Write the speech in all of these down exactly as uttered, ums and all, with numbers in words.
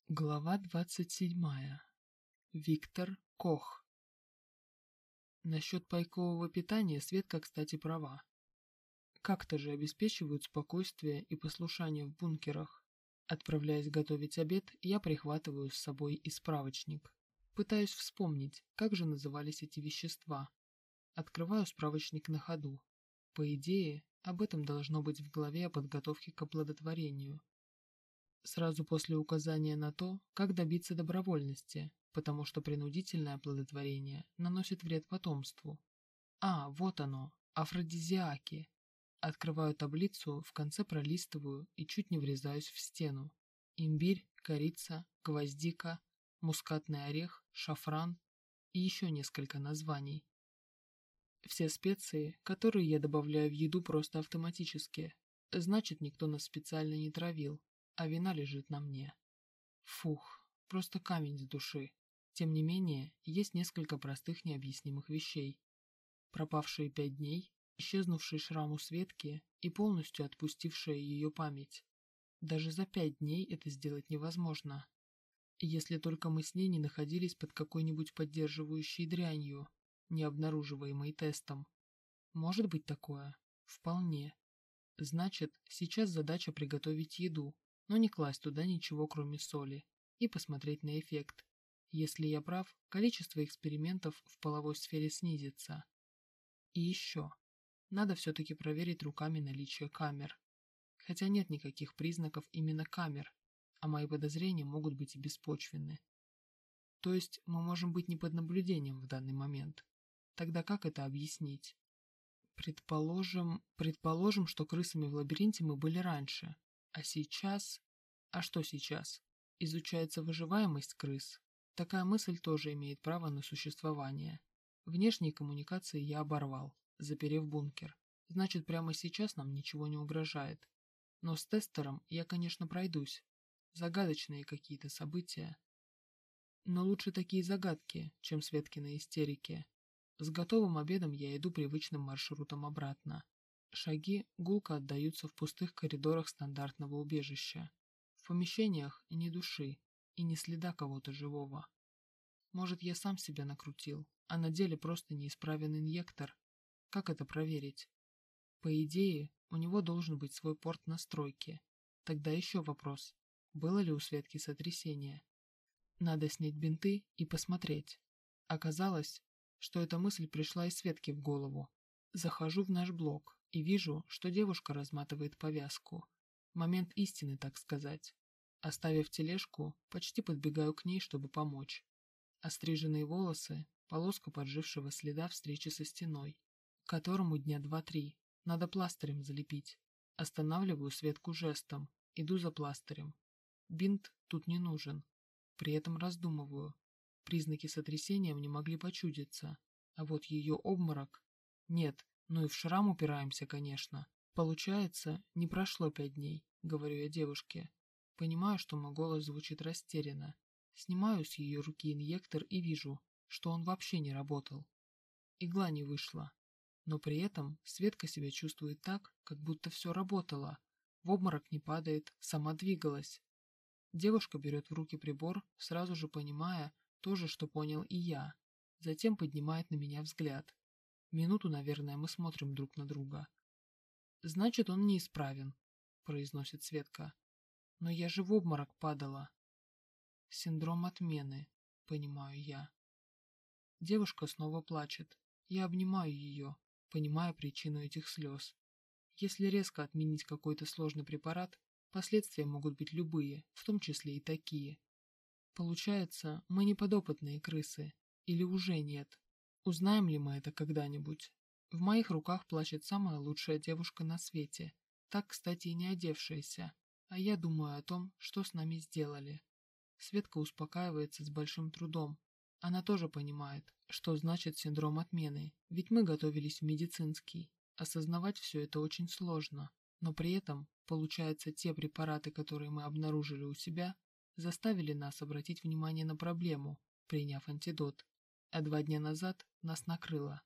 Глава двадцать седьмая. Виктор Кох. Насчет пайкового питания Светка, кстати, права. Как-то же обеспечивают спокойствие и послушание в бункерах. Отправляясь готовить обед, я прихватываю с собой и справочник. Пытаюсь вспомнить, как же назывались эти вещества. Открываю справочник на ходу. По идее, об этом должно быть в главе о подготовке к оплодотворению. Сразу после указания на то, как добиться добровольности, потому что принудительное оплодотворение наносит вред потомству. А, вот оно, афродизиаки. Открываю таблицу, в конце пролистываю и чуть не врезаюсь в стену. Имбирь, корица, гвоздика, мускатный орех, шафран и еще несколько названий. Все специи, которые я добавляю в еду просто автоматически, значит, никто нас специально не травил. А вина лежит на мне. Фух, просто камень с души. Тем не менее, есть несколько простых необъяснимых вещей. Пропавшие пять дней, исчезнувший шрам у Светки и полностью отпустившая ее память. Даже за пять дней это сделать невозможно. Если только мы с ней не находились под какой-нибудь поддерживающей дрянью, не обнаруживаемой тестом. Может быть такое? Вполне. Значит, сейчас задача приготовить еду, но не класть туда ничего, кроме соли, и посмотреть на эффект. Если я прав, количество экспериментов в половой сфере снизится. И еще. Надо все-таки проверить руками наличие камер. Хотя нет никаких признаков именно камер, а мои подозрения могут быть и беспочвенны. То есть мы можем быть не под наблюдением в данный момент. Тогда как это объяснить? Предположим, предположим, что крысами в лабиринте мы были раньше. А сейчас... А что сейчас? Изучается выживаемость крыс? Такая мысль тоже имеет право на существование. Внешние коммуникации я оборвал, заперев бункер. Значит, прямо сейчас нам ничего не угрожает. Но с тестером я, конечно, пройдусь. Загадочные какие-то события. Но лучше такие загадки, чем Светкины истерики. С готовым обедом я иду привычным маршрутом обратно. Шаги гулко отдаются в пустых коридорах стандартного убежища. В помещениях ни души и ни следа кого-то живого. Может, я сам себя накрутил, а на деле просто неисправен инъектор? Как это проверить? По идее, у него должен быть свой порт настройки. Тогда еще вопрос, было ли у Светки сотрясение? Надо снять бинты и посмотреть. Оказалось, что эта мысль пришла из Светки в голову. Захожу в наш блок и вижу, что девушка разматывает повязку. Момент истины, так сказать. Оставив тележку, почти подбегаю к ней, чтобы помочь. Остриженные волосы, полоска поджившего следа встречи со стеной, которому дня два-три, надо пластырем залепить. Останавливаю Светку жестом, иду за пластырем. Бинт тут не нужен. При этом раздумываю. Признаки сотрясения мне могли почудиться, а вот ее обморок... Нет, ну и в шрам упираемся, конечно. Получается, не прошло пять дней, говорю я девушке. Понимаю, что мой голос звучит растерянно. Снимаю с ее руки инъектор и вижу, что он вообще не работал. Игла не вышла. Но при этом Светка себя чувствует так, как будто все работало. В обморок не падает, сама двигалась. Девушка берет в руки прибор, сразу же понимая то же, что понял и я. Затем поднимает на меня взгляд. Минуту, наверное, мы смотрим друг на друга. «Значит, он неисправен», — произносит Светка. «Но я же в обморок падала». «Синдром отмены», — понимаю я. Девушка снова плачет. Я обнимаю ее, понимая причину этих слез. Если резко отменить какой-то сложный препарат, последствия могут быть любые, в том числе и такие. Получается, мы не подопытные крысы. Или уже нет. Узнаем ли мы это когда-нибудь? В моих руках плачет самая лучшая девушка на свете, так, кстати, и не одевшаяся, а я думаю о том, что с нами сделали. Светка успокаивается с большим трудом. Она тоже понимает, что значит синдром отмены, ведь мы готовились в медицинский. Осознавать все это очень сложно, но при этом, получается, те препараты, которые мы обнаружили у себя, заставили нас обратить внимание на проблему, приняв антидот, а два дня назад нас накрыло.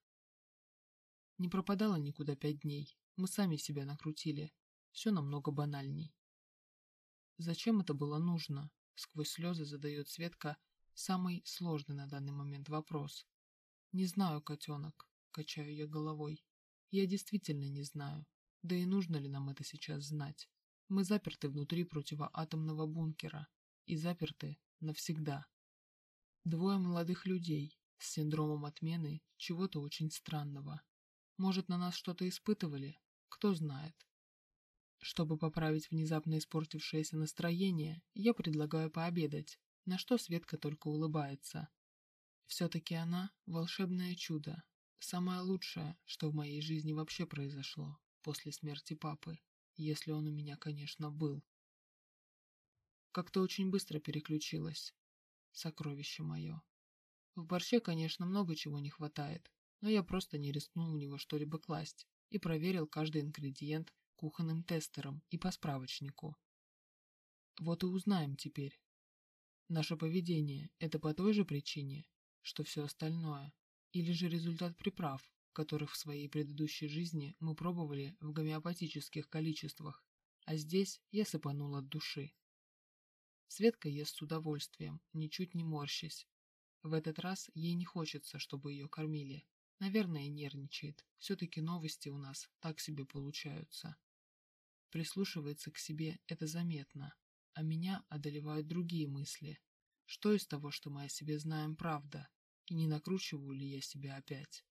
Не пропадало никуда пять дней, мы сами себя накрутили, все намного банальней. Зачем это было нужно? сквозь слезы задает Светка самый сложный на данный момент вопрос. «Не знаю, котенок», — качаю я головой. «Я действительно не знаю. Да и нужно ли нам это сейчас знать? Мы заперты внутри противоатомного бункера. И заперты навсегда. Двое молодых людей с синдромом отмены чего-то очень странного. Может, на нас что-то испытывали? Кто знает. Чтобы поправить внезапно испортившееся настроение, я предлагаю пообедать, на что Светка только улыбается. Все-таки она – волшебное чудо, самое лучшее, что в моей жизни вообще произошло после смерти папы, если он у меня, конечно, был. Как-то очень быстро переключилась, сокровище мое. В борще, конечно, много чего не хватает, но я просто не рискнул в него что-либо класть и проверил каждый ингредиент кухонным тестером и по справочнику. Вот и узнаем теперь. Наше поведение – это по той же причине, что все остальное, или же результат приправ, которых в своей предыдущей жизни мы пробовали в гомеопатических количествах, а здесь я сыпанул от души. Светка ест с удовольствием, ничуть не морщась. В этот раз ей не хочется, чтобы ее кормили. Наверное, нервничает. Все-таки новости у нас так себе получаются. Прислушивается к себе, это заметно. А меня одолевают другие мысли. Что из того, что мы о себе знаем, правда? И не накручиваю ли я себя опять?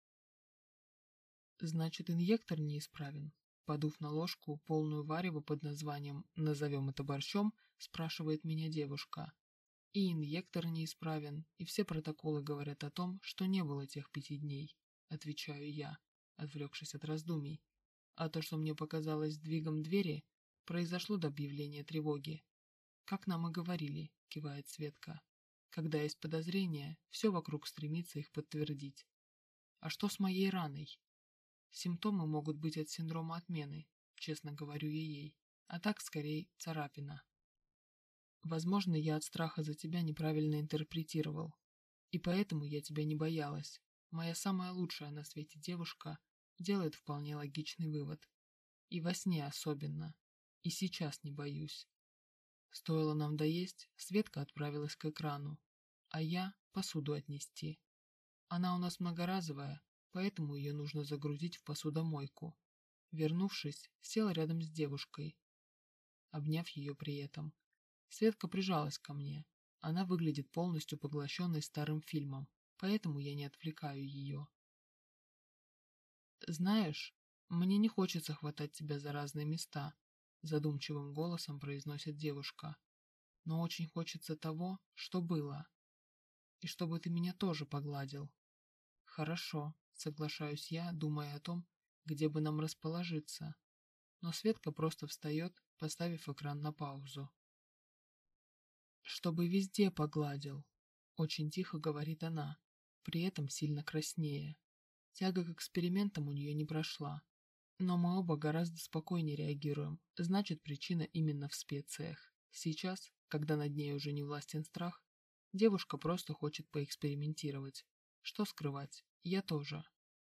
Значит, инъектор неисправен? Подув на ложку, полную варево под названием «назовем это борщом», спрашивает меня девушка. И инъектор неисправен, и все протоколы говорят о том, что не было тех пяти дней, отвечаю я, отвлекшись от раздумий. А то, что мне показалось сдвигом двери, произошло до объявления тревоги. Как нам и говорили, кивает Светка. Когда есть подозрения, все вокруг стремится их подтвердить. А что с моей раной? Симптомы могут быть от синдрома отмены, честно говорю я ей, а так скорее царапина. Возможно, я от страха за тебя неправильно интерпретировал. И поэтому я тебя не боялась. Моя самая лучшая на свете девушка делает вполне логичный вывод. И во сне особенно. И сейчас не боюсь. Стоило нам доесть, Светка отправилась к экрану, а я посуду отнести. Она у нас многоразовая, поэтому ее нужно загрузить в посудомойку. Вернувшись, села рядом с девушкой, обняв ее при этом. Светка прижалась ко мне. Она выглядит полностью поглощенной старым фильмом, поэтому я не отвлекаю ее. «Знаешь, мне не хочется хватать тебя за разные места», задумчивым голосом произносит девушка. «Но очень хочется того, что было. И чтобы ты меня тоже погладил». «Хорошо», соглашаюсь я, думая о том, где бы нам расположиться. Но Светка просто встает, поставив экран на паузу. «Чтобы везде погладил», — очень тихо говорит она, при этом сильно краснее. Тяга к экспериментам у нее не прошла. Но мы оба гораздо спокойнее реагируем, значит, причина именно в специях. Сейчас, когда над ней уже не властен страх, девушка просто хочет поэкспериментировать. Что скрывать, я тоже.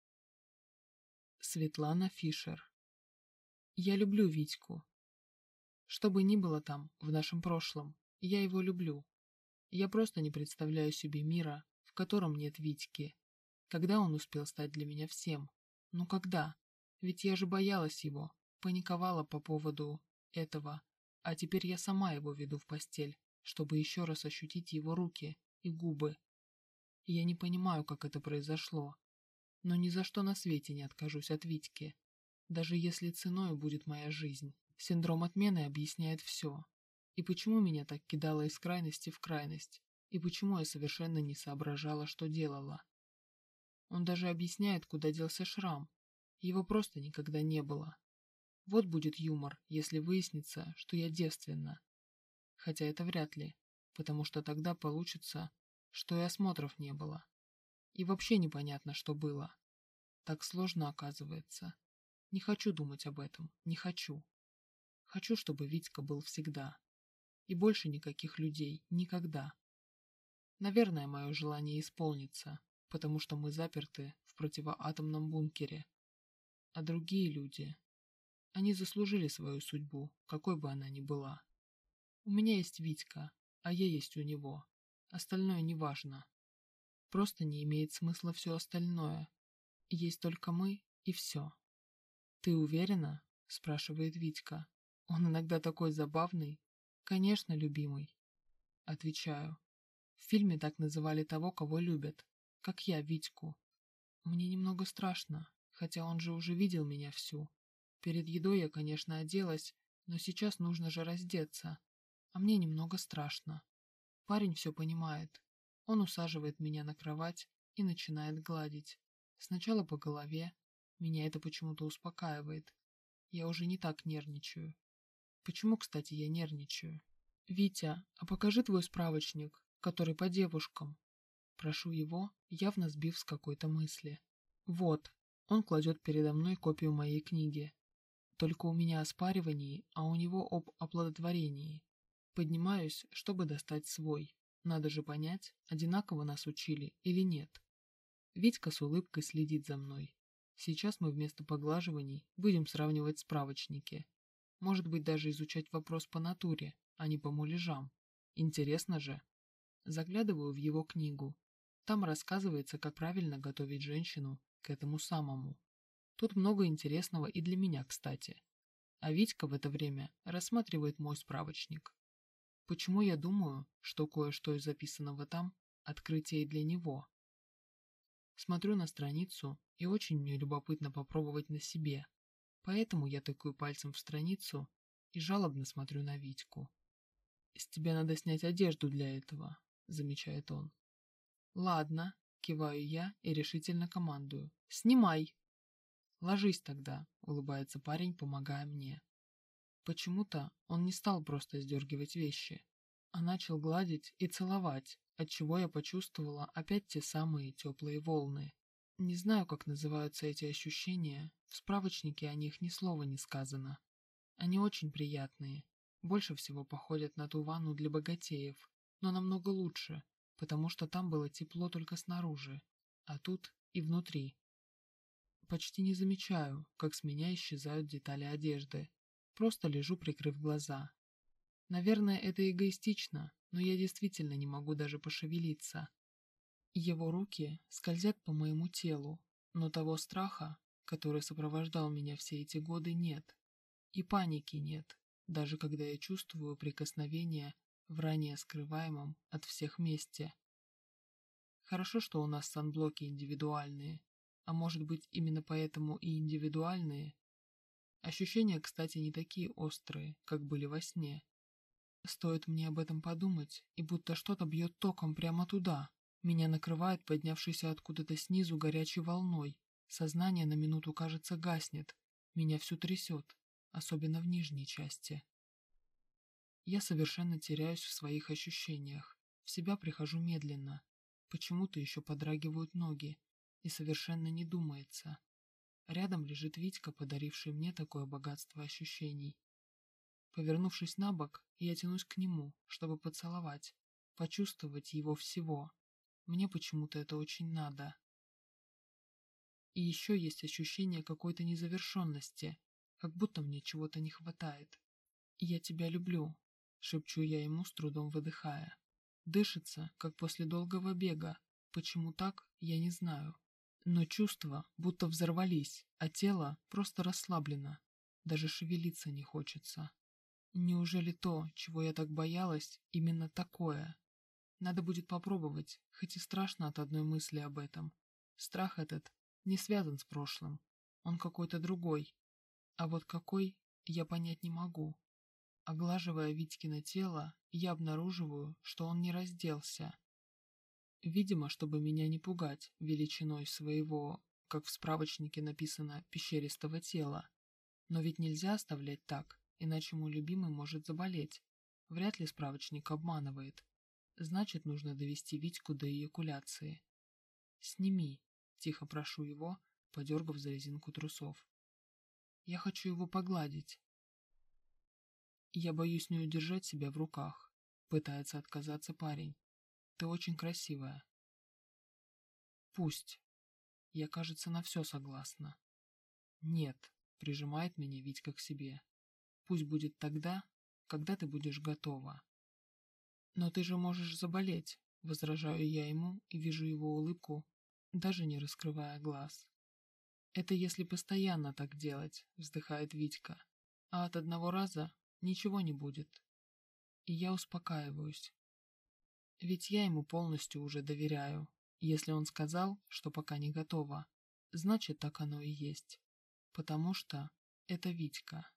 Светлана Фишер. Я люблю Витьку. Что бы ни было там, в нашем прошлом, я его люблю. Я просто не представляю себе мира, в котором нет Витьки. Когда он успел стать для меня всем? Ну когда? Ведь я же боялась его, паниковала по поводу этого, а теперь я сама его веду в постель, чтобы еще раз ощутить его руки и губы. И я не понимаю, как это произошло, но ни за что на свете не откажусь от Витьки, даже если ценой будет моя жизнь. Синдром отмены объясняет все. И почему меня так кидало из крайности в крайность, и почему я совершенно не соображала, что делала. Он даже объясняет, куда делся шрам. Его просто никогда не было. Вот будет юмор, если выяснится, что я девственна. Хотя это вряд ли, потому что тогда получится, что и осмотров не было. И вообще непонятно, что было. Так сложно оказывается. Не хочу думать об этом, не хочу. Хочу, чтобы Витька был всегда. И больше никаких людей, никогда. Наверное, мое желание исполнится, потому что мы заперты в противоатомном бункере. А другие люди, они заслужили свою судьбу, какой бы она ни была. У меня есть Витька, а я есть у него. Остальное не важно. Просто не имеет смысла все остальное. Есть только мы и все. «Ты уверена?» – спрашивает Витька. Он иногда такой забавный. «Конечно, любимый». Отвечаю. В фильме так называли того, кого любят. Как я, Витьку. Мне немного страшно, хотя он же уже видел меня всю. Перед едой я, конечно, оделась, но сейчас нужно же раздеться. А мне немного страшно. Парень все понимает. Он усаживает меня на кровать и начинает гладить. Сначала по голове. Меня это почему-то успокаивает. Я уже не так нервничаю. Почему, кстати, я нервничаю? «Витя, а покажи твой справочник, который по девушкам». Прошу его, явно сбив с какой-то мысли. «Вот». Он кладет передо мной копию моей книги. Только у меня о спаривании, а у него об оплодотворении. Поднимаюсь, чтобы достать свой. Надо же понять, одинаково нас учили или нет. Витька с улыбкой следит за мной. Сейчас мы вместо поглаживаний будем сравнивать справочники. Может быть, даже изучать вопрос по натуре, а не по муляжам. Интересно же. Заглядываю в его книгу. Там рассказывается, как правильно готовить женщину к этому самому. Тут много интересного и для меня, кстати. А Витька в это время рассматривает мой справочник. Почему я думаю, что кое-что из записанного там – открытие и для него? Смотрю на страницу, и очень мне любопытно попробовать на себе. Поэтому я тыкаю пальцем в страницу и жалобно смотрю на Витьку. «С тебя надо снять одежду для этого», – замечает он. «Ладно», – киваю я и решительно командую. «Снимай!» «Ложись тогда», – улыбается парень, помогая мне. Почему-то он не стал просто сдергивать вещи, а начал гладить и целовать, отчего я почувствовала опять те самые теплые волны. Не знаю, как называются эти ощущения, в справочнике о них ни слова не сказано. Они очень приятные, больше всего походят на ту ванну для богатеев, но намного лучше, потому что там было тепло только снаружи, а тут и внутри. Почти не замечаю, как с меня исчезают детали одежды. Просто лежу, прикрыв глаза. Наверное, это эгоистично, но я действительно не могу даже пошевелиться. Его руки скользят по моему телу, но того страха, который сопровождал меня все эти годы, нет. И паники нет, даже когда я чувствую прикосновение в ранее скрываемом от всех месте. Хорошо, что у нас санблоки индивидуальные, а может быть именно поэтому и индивидуальные. Ощущения, кстати, не такие острые, как были во сне. Стоит мне об этом подумать, и будто что-то бьет током прямо туда. Меня накрывает поднявшейся откуда-то снизу горячей волной. Сознание на минуту, кажется, гаснет. Меня всю трясет, особенно в нижней части. Я совершенно теряюсь в своих ощущениях. В себя прихожу медленно. Почему-то еще подрагивают ноги, и совершенно не думается. Рядом лежит Витька, подаривший мне такое богатство ощущений. Повернувшись на бок, я тянусь к нему, чтобы поцеловать, почувствовать его всего. Мне почему-то это очень надо. И еще есть ощущение какой-то незавершенности, как будто мне чего-то не хватает. «Я тебя люблю», — шепчу я ему, с трудом выдыхая. Дышится, как после долгого бега. Почему так, я не знаю. Но чувства будто взорвались, а тело просто расслаблено. Даже шевелиться не хочется. Неужели то, чего я так боялась, именно такое? Надо будет попробовать, хоть и страшно от одной мысли об этом. Страх этот не связан с прошлым. Он какой-то другой. А вот какой, я понять не могу. Оглаживая Витькино тело, я обнаруживаю, что он не разделся. Видимо, чтобы меня не пугать величиной своего, как в справочнике написано, пещеристого тела. Но ведь нельзя оставлять так, иначе мой любимый может заболеть. Вряд ли справочник обманывает. Значит, нужно довести Витьку до эякуляции. «Сними», — тихо прошу его, подергав за резинку трусов. «Я хочу его погладить». «Я боюсь не удержать себя в руках», — пытается отказаться парень. «Ты очень красивая». «Пусть. Я, кажется, на все согласна». «Нет», — прижимает меня Витька к себе. «Пусть будет тогда, когда ты будешь готова». Но ты же можешь заболеть, возражаю я ему и вижу его улыбку, даже не раскрывая глаз. Это если постоянно так делать, вздыхает Витька, а от одного раза ничего не будет. И я успокаиваюсь. Ведь я ему полностью уже доверяю. Если он сказал, что пока не готово, значит так оно и есть. Потому что это Витька.